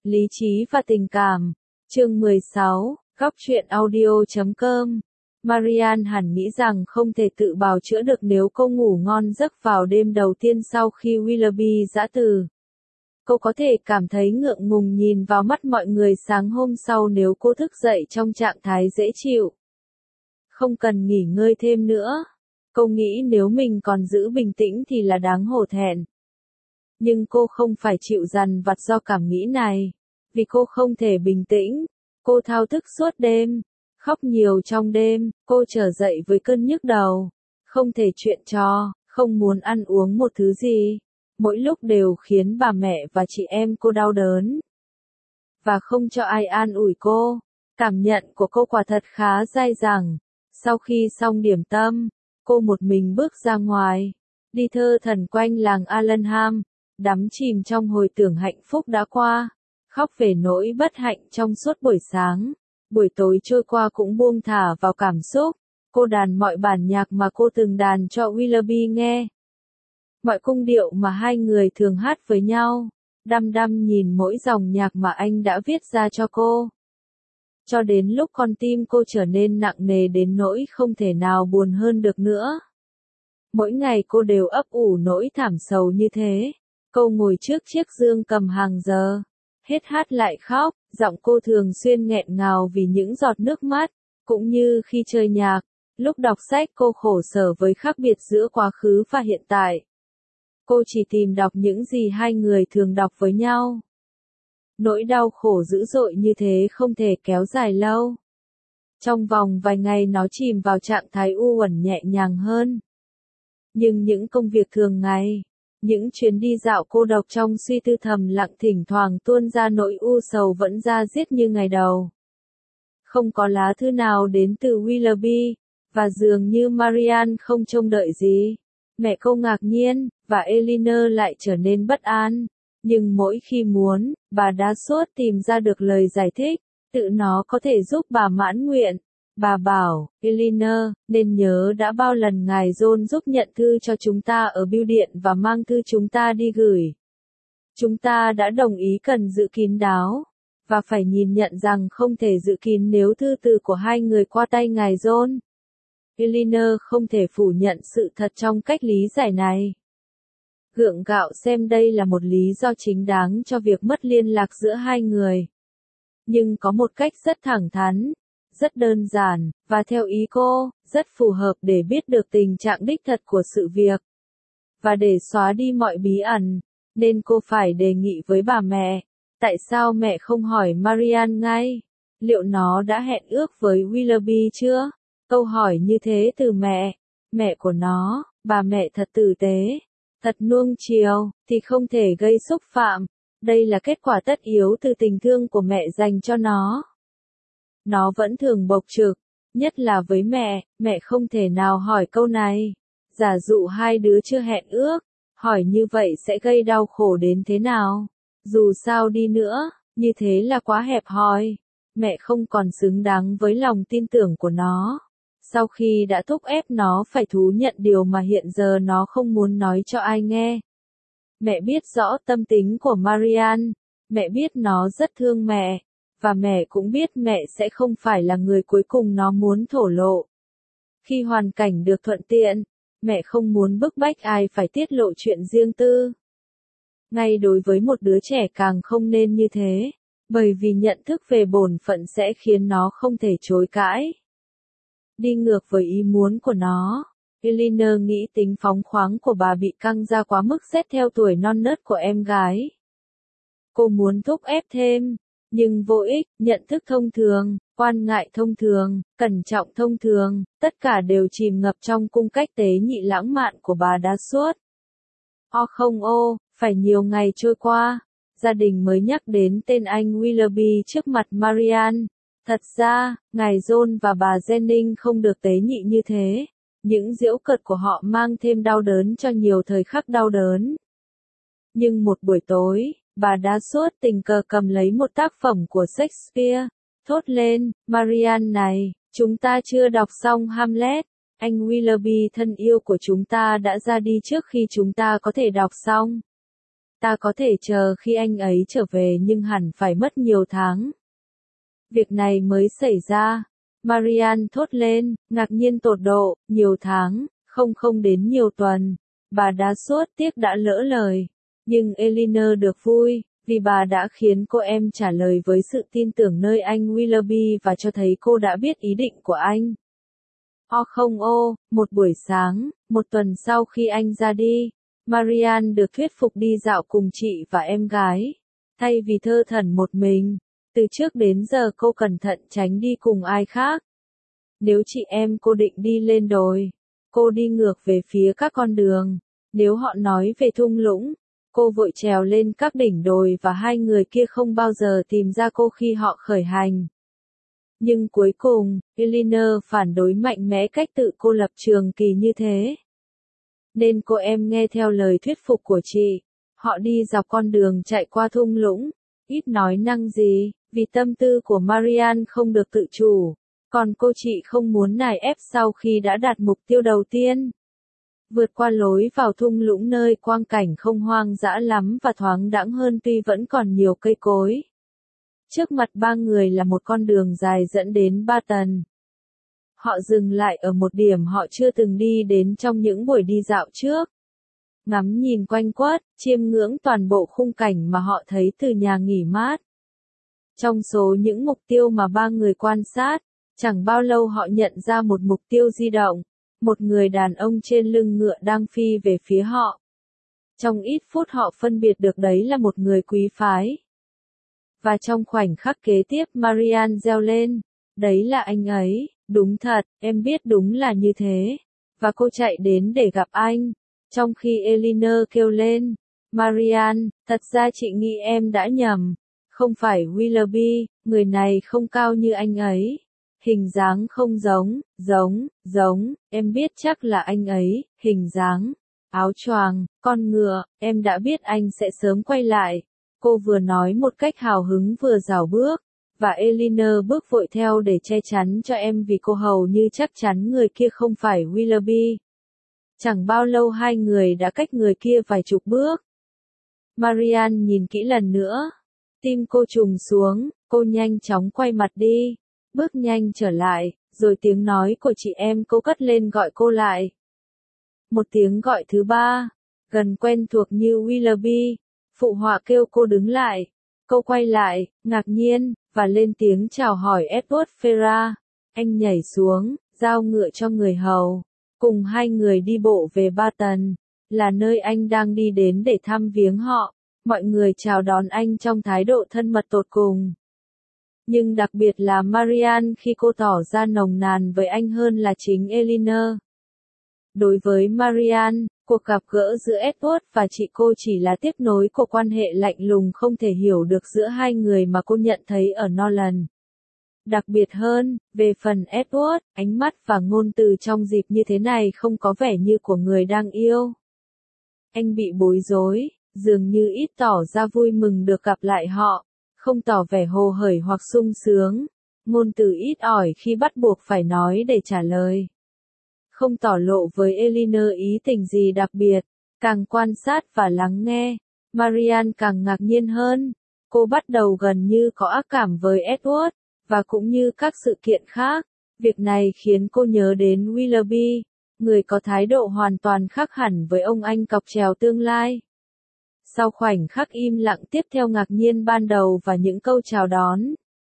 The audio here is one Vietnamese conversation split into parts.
Lý trí và tình cảm. Chương 16, Góc truyện audio.com. Marian hẳn nghĩ rằng không thể tự bào chữa được nếu cô ngủ ngon giấc vào đêm đầu tiên sau khi Willoughby giã từ. Cô có thể cảm thấy ngượng ngùng nhìn vào mắt mọi người sáng hôm sau nếu cô thức dậy trong trạng thái dễ chịu. Không cần nghỉ ngơi thêm nữa. Cô nghĩ nếu mình còn giữ bình tĩnh thì là đáng hổ thẹn. Nhưng cô không phải chịu dằn vặt do cảm nghĩ này. Vì cô không thể bình tĩnh. Cô thao thức suốt đêm. Khóc nhiều trong đêm. Cô trở dậy với cơn nhức đầu. Không thể chuyện trò. Không muốn ăn uống một thứ gì. Mỗi lúc đều khiến bà mẹ và chị em cô đau đớn. Và không cho ai an ủi cô. Cảm nhận của cô quả thật khá dai dẳng. Sau khi xong điểm tâm, cô một mình bước ra ngoài. Đi thơ thẩn quanh làng Allenham. Đắm chìm trong hồi tưởng hạnh phúc đã qua. Khóc về nỗi bất hạnh trong suốt buổi sáng. Buổi tối trôi qua cũng buông thả vào cảm xúc. Cô đàn mọi bản nhạc mà cô từng đàn cho Willoughby nghe. Mọi cung điệu mà hai người thường hát với nhau. Đăm đăm nhìn mỗi dòng nhạc mà anh đã viết ra cho cô. Cho đến lúc con tim cô trở nên nặng nề đến nỗi không thể nào buồn hơn được nữa. Mỗi ngày cô đều ấp ủ nỗi thảm sầu như thế. Cô ngồi trước chiếc dương cầm hàng giờ. Hết hát lại khóc, giọng cô thường xuyên nghẹn ngào vì những giọt nước mắt. Cũng như khi chơi nhạc, lúc đọc sách cô khổ sở với khác biệt giữa quá khứ và hiện tại. Cô chỉ tìm đọc những gì hai người thường đọc với nhau. Nỗi đau khổ dữ dội như thế không thể kéo dài lâu. Trong vòng vài ngày nó chìm vào trạng thái u uẩn nhẹ nhàng hơn. Nhưng những công việc thường ngày, những chuyến đi dạo cô độc trong suy tư thầm lặng thỉnh thoảng tuôn ra nỗi u sầu vẫn da diết như ngày đầu. Không có lá thư nào đến từ Willoughby, và dường như Marian không trông đợi gì. Mẹ cô ngạc nhiên, và Elinor lại trở nên bất an. Nhưng mỗi khi muốn, bà đã suốt tìm ra được lời giải thích, tự nó có thể giúp bà mãn nguyện. Bà bảo, Elinor, nên nhớ đã bao lần ngài John giúp nhận thư cho chúng ta ở bưu điện và mang thư chúng ta đi gửi. Chúng ta đã đồng ý cần giữ kín đáo, và phải nhìn nhận rằng không thể giữ kín nếu thư từ của hai người qua tay ngài John. Elinor không thể phủ nhận sự thật trong cách lý giải này. Gượng gạo xem đây là một lý do chính đáng cho việc mất liên lạc giữa hai người. Nhưng có một cách rất thẳng thắn, rất đơn giản, và theo ý cô, rất phù hợp để biết được tình trạng đích thật của sự việc. Và để xóa đi mọi bí ẩn, nên cô phải đề nghị với bà mẹ. Tại sao mẹ không hỏi Marian ngay? Liệu nó đã hẹn ước với Willoughby chưa? Câu hỏi như thế từ mẹ của nó, bà mẹ thật tử tế, thật nuông chiều, thì không thể gây xúc phạm. Đây là kết quả tất yếu từ tình thương của mẹ dành cho nó. Nó vẫn thường bộc trực, nhất là với mẹ không thể nào hỏi câu này. Giả dụ hai đứa chưa hẹn ước, hỏi như vậy sẽ gây đau khổ đến thế nào? Dù sao đi nữa, như thế là quá hẹp hòi. Mẹ không còn xứng đáng với lòng tin tưởng của nó. Sau khi đã thúc ép nó phải thú nhận điều mà hiện giờ nó không muốn nói cho ai nghe. Mẹ biết rõ tâm tính của Marian, mẹ biết nó rất thương mẹ, và mẹ cũng biết mẹ sẽ không phải là người cuối cùng nó muốn thổ lộ. Khi hoàn cảnh được thuận tiện, mẹ không muốn bức bách ai phải tiết lộ chuyện riêng tư. Ngay đối với một đứa trẻ càng không nên như thế, bởi vì nhận thức về bổn phận sẽ khiến nó không thể chối cãi. Đi ngược với ý muốn của nó, Elinor nghĩ tính phóng khoáng của bà bị căng ra quá mức xét theo tuổi non nớt của em gái. Cô muốn thúc ép thêm, nhưng vô ích, nhận thức thông thường, quan ngại thông thường, cẩn trọng thông thường, tất cả đều chìm ngập trong cung cách tế nhị lãng mạn của bà đã suốt. Phải nhiều ngày trôi qua, gia đình mới nhắc đến tên anh Willoughby trước mặt Marian. Thật ra, ngài John và bà Jennings không được tế nhị như thế. Những giễu cợt của họ mang thêm đau đớn cho nhiều thời khắc đau đớn. Nhưng một buổi tối, bà đã suốt tình cờ cầm lấy một tác phẩm của Shakespeare, thốt lên, Marian này, chúng ta chưa đọc xong Hamlet. Anh Willoughby thân yêu của chúng ta đã ra đi trước khi chúng ta có thể đọc xong. Ta có thể chờ khi anh ấy trở về nhưng hẳn phải mất nhiều tháng. Việc này mới xảy ra. Marian thốt lên, ngạc nhiên tột độ, nhiều tháng, không đến nhiều tuần. Bà đã sốt tiếc đã lỡ lời. Nhưng Eleanor được vui, vì bà đã khiến cô em trả lời với sự tin tưởng nơi anh Willoughby và cho thấy cô đã biết ý định của anh. Một buổi sáng, một tuần sau khi anh ra đi, Marian được thuyết phục đi dạo cùng chị và em gái. Thay vì thơ thẩn một mình, từ trước đến giờ cô cẩn thận tránh đi cùng ai khác. Nếu chị em cô định đi lên đồi, cô đi ngược về phía các con đường. Nếu họ nói về thung lũng, cô vội trèo lên các đỉnh đồi và hai người kia không bao giờ tìm ra cô khi họ khởi hành. Nhưng cuối cùng, Eleanor phản đối mạnh mẽ cách tự cô lập trường kỳ như thế. Nên cô em nghe theo lời thuyết phục của chị. Họ đi dọc con đường chạy qua thung lũng, ít nói năng gì, vì tâm tư của Marian không được tự chủ. Còn cô chị không muốn nài ép sau khi đã đạt mục tiêu đầu tiên. Vượt qua lối vào thung lũng nơi quang cảnh không hoang dã lắm và thoáng đãng hơn tuy vẫn còn nhiều cây cối. Trước mặt ba người là một con đường dài dẫn đến Barton. Họ dừng lại ở một điểm họ chưa từng đi đến trong những buổi đi dạo trước. Ngắm nhìn quanh quất, chiêm ngưỡng toàn bộ khung cảnh mà họ thấy từ nhà nghỉ mát. Trong số những mục tiêu mà ba người quan sát, chẳng bao lâu họ nhận ra một mục tiêu di động. Một người đàn ông trên lưng ngựa đang phi về phía họ. Trong ít phút họ phân biệt được đấy là một người quý phái. Và trong khoảnh khắc kế tiếp Marian reo lên. Đấy là anh ấy, đúng thật, em biết đúng là như thế. Và cô chạy đến để gặp anh. Trong khi Eleanor kêu lên. Marian, thật ra chị nghĩ em đã nhầm. Không phải Willoughby, người này không cao như anh ấy. Hình dáng không giống, em biết chắc là anh ấy, hình dáng, áo choàng, con ngựa, em đã biết anh sẽ sớm quay lại. Cô vừa nói một cách hào hứng vừa rảo bước, và Eleanor bước vội theo để che chắn cho em vì cô hầu như chắc chắn người kia không phải Willoughby. Chẳng bao lâu hai người đã cách người kia vài chục bước. Marian nhìn kỹ lần nữa, tim cô trùng xuống, cô nhanh chóng quay mặt đi. Bước nhanh trở lại, rồi tiếng nói của chị em cô cất lên gọi cô lại. Một tiếng gọi thứ ba, gần quen thuộc như Willoughby, phụ họa kêu cô đứng lại. Cô quay lại, ngạc nhiên, và lên tiếng chào hỏi Edward Ferrars. Anh nhảy xuống, giao ngựa cho người hầu. Cùng hai người đi bộ về Barton, là nơi anh đang đi đến để thăm viếng họ. Mọi người chào đón anh trong thái độ thân mật tột cùng. Nhưng đặc biệt là Marian khi cô tỏ ra nồng nàn với anh hơn là chính Eleanor. Đối với Marian, cuộc gặp gỡ giữa Edward và chị cô chỉ là tiếp nối của quan hệ lạnh lùng không thể hiểu được giữa hai người mà cô nhận thấy ở Nolan. Đặc biệt hơn, về phần Edward, ánh mắt và ngôn từ trong dịp như thế này không có vẻ như của người đang yêu. Anh bị bối rối, dường như ít tỏ ra vui mừng được gặp lại họ. Không tỏ vẻ hồ hởi hoặc sung sướng, ngôn từ ít ỏi khi bắt buộc phải nói để trả lời. Không tỏ lộ với Eleanor ý tình gì đặc biệt, càng quan sát và lắng nghe, Marian càng ngạc nhiên hơn. Cô bắt đầu gần như có ác cảm với Edward, và cũng như các sự kiện khác, việc này khiến cô nhớ đến Willoughby, người có thái độ hoàn toàn khác hẳn với ông anh cọc trèo tương lai. Sau khoảnh khắc im lặng tiếp theo ngạc nhiên ban đầu và những câu chào đón,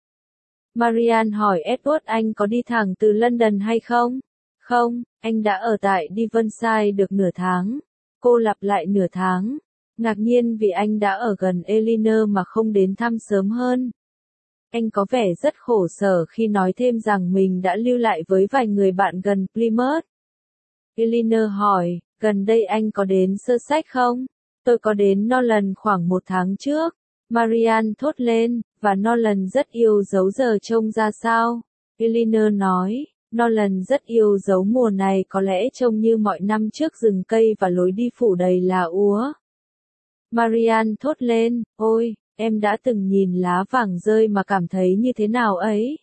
Marian hỏi Edward anh có đi thẳng từ London hay không? Không, anh đã ở tại Devonshire được nửa tháng. Cô lặp lại nửa tháng, ngạc nhiên vì anh đã ở gần Eleanor mà không đến thăm sớm hơn. Anh có vẻ rất khổ sở khi nói thêm rằng mình đã lưu lại với vài người bạn gần Plymouth. Eleanor hỏi, gần đây anh có đến Sussex không? Tôi có đến Nolan khoảng một tháng trước. Marian thốt lên, và Nolan rất yêu dấu giờ trông ra sao? Eleanor nói, Nolan rất yêu dấu mùa này có lẽ trông như mọi năm trước rừng cây và lối đi phủ đầy là úa. Marian thốt lên, ôi, em đã từng nhìn lá vàng rơi mà cảm thấy như thế nào ấy?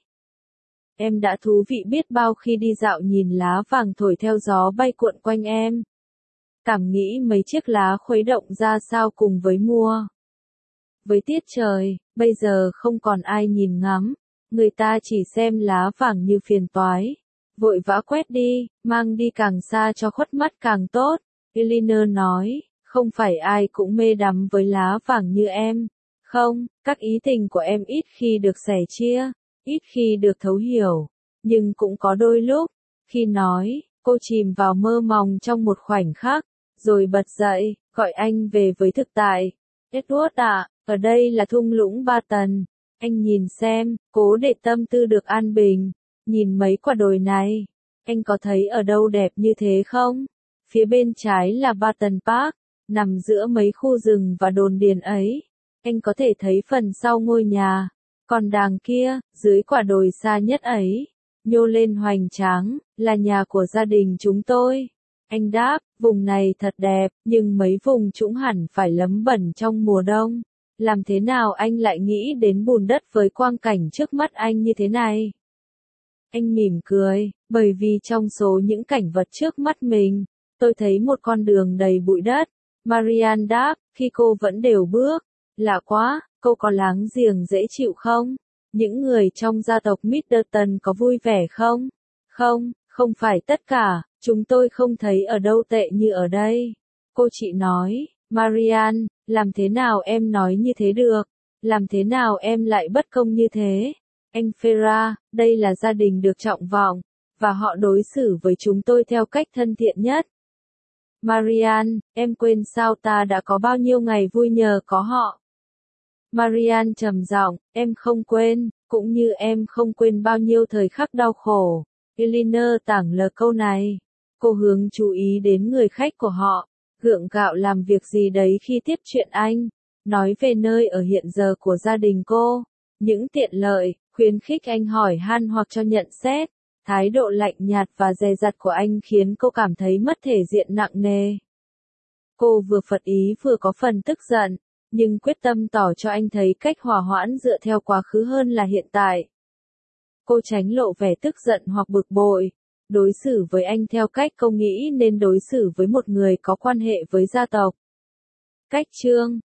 Em đã thú vị biết bao khi đi dạo nhìn lá vàng thổi theo gió bay cuộn quanh em. cảm nghĩ mấy chiếc lá khuấy động ra sao cùng với mùa. Với tiết trời, bây giờ không còn ai nhìn ngắm, người ta chỉ xem lá vàng như phiền toái. Vội vã quét đi, mang đi càng xa cho khuất mắt càng tốt. Eleanor nói, không phải ai cũng mê đắm với lá vàng như em. Không, các ý tình của em ít khi được sẻ chia, ít khi được thấu hiểu. Nhưng cũng có đôi lúc, khi nói, cô chìm vào mơ mòng trong một khoảnh khắc, rồi bật dậy, gọi anh về với thực tại. Edward ạ, ở đây là thung lũng Ba Tần. Anh nhìn xem, cố để tâm tư được an bình. Nhìn mấy quả đồi này, anh có thấy ở đâu đẹp như thế không? Phía bên trái là Barton Park, nằm giữa mấy khu rừng và đồn điền ấy. Anh có thể thấy phần sau ngôi nhà. Còn đàng kia, dưới quả đồi xa nhất ấy, nhô lên hoành tráng, là nhà của gia đình chúng tôi. Anh đáp, vùng này thật đẹp, nhưng mấy vùng trũng hẳn phải lấm bẩn trong mùa đông. Làm thế nào anh lại nghĩ đến bùn đất với quang cảnh trước mắt anh như thế này? Anh mỉm cười, bởi vì trong số những cảnh vật trước mắt mình, tôi thấy một con đường đầy bụi đất. Marian đáp, khi cô vẫn đều bước. Lạ quá, cô có láng giềng dễ chịu không? Những người trong gia tộc Middleton có vui vẻ không? Không, không phải tất cả, chúng tôi không thấy ở đâu tệ như ở đây. Cô chị nói, Marian, làm thế nào em nói như thế được? Làm thế nào em lại bất công như thế? Anh Farah, đây là gia đình được trọng vọng, và họ đối xử với chúng tôi theo cách thân thiện nhất. Marian, em quên sao ta đã có bao nhiêu ngày vui nhờ có họ. Marian trầm giọng, em không quên, cũng như em không quên bao nhiêu thời khắc đau khổ. Eleanor tảng lờ câu này. Cô hướng chú ý đến người khách của họ, gượng gạo làm việc gì đấy khi tiếp chuyện anh, nói về nơi ở hiện giờ của gia đình cô, những tiện lợi, khuyến khích anh hỏi han hoặc cho nhận xét. Thái độ lạnh nhạt và dè dặt của anh khiến cô cảm thấy mất thể diện nặng nề. Cô vừa phật ý vừa có phần tức giận, nhưng quyết tâm tỏ cho anh thấy cách hòa hoãn dựa theo quá khứ hơn là hiện tại. Cô tránh lộ vẻ tức giận hoặc bực bội, đối xử với anh theo cách cô nghĩ nên đối xử với một người có quan hệ với gia tộc. Cách chương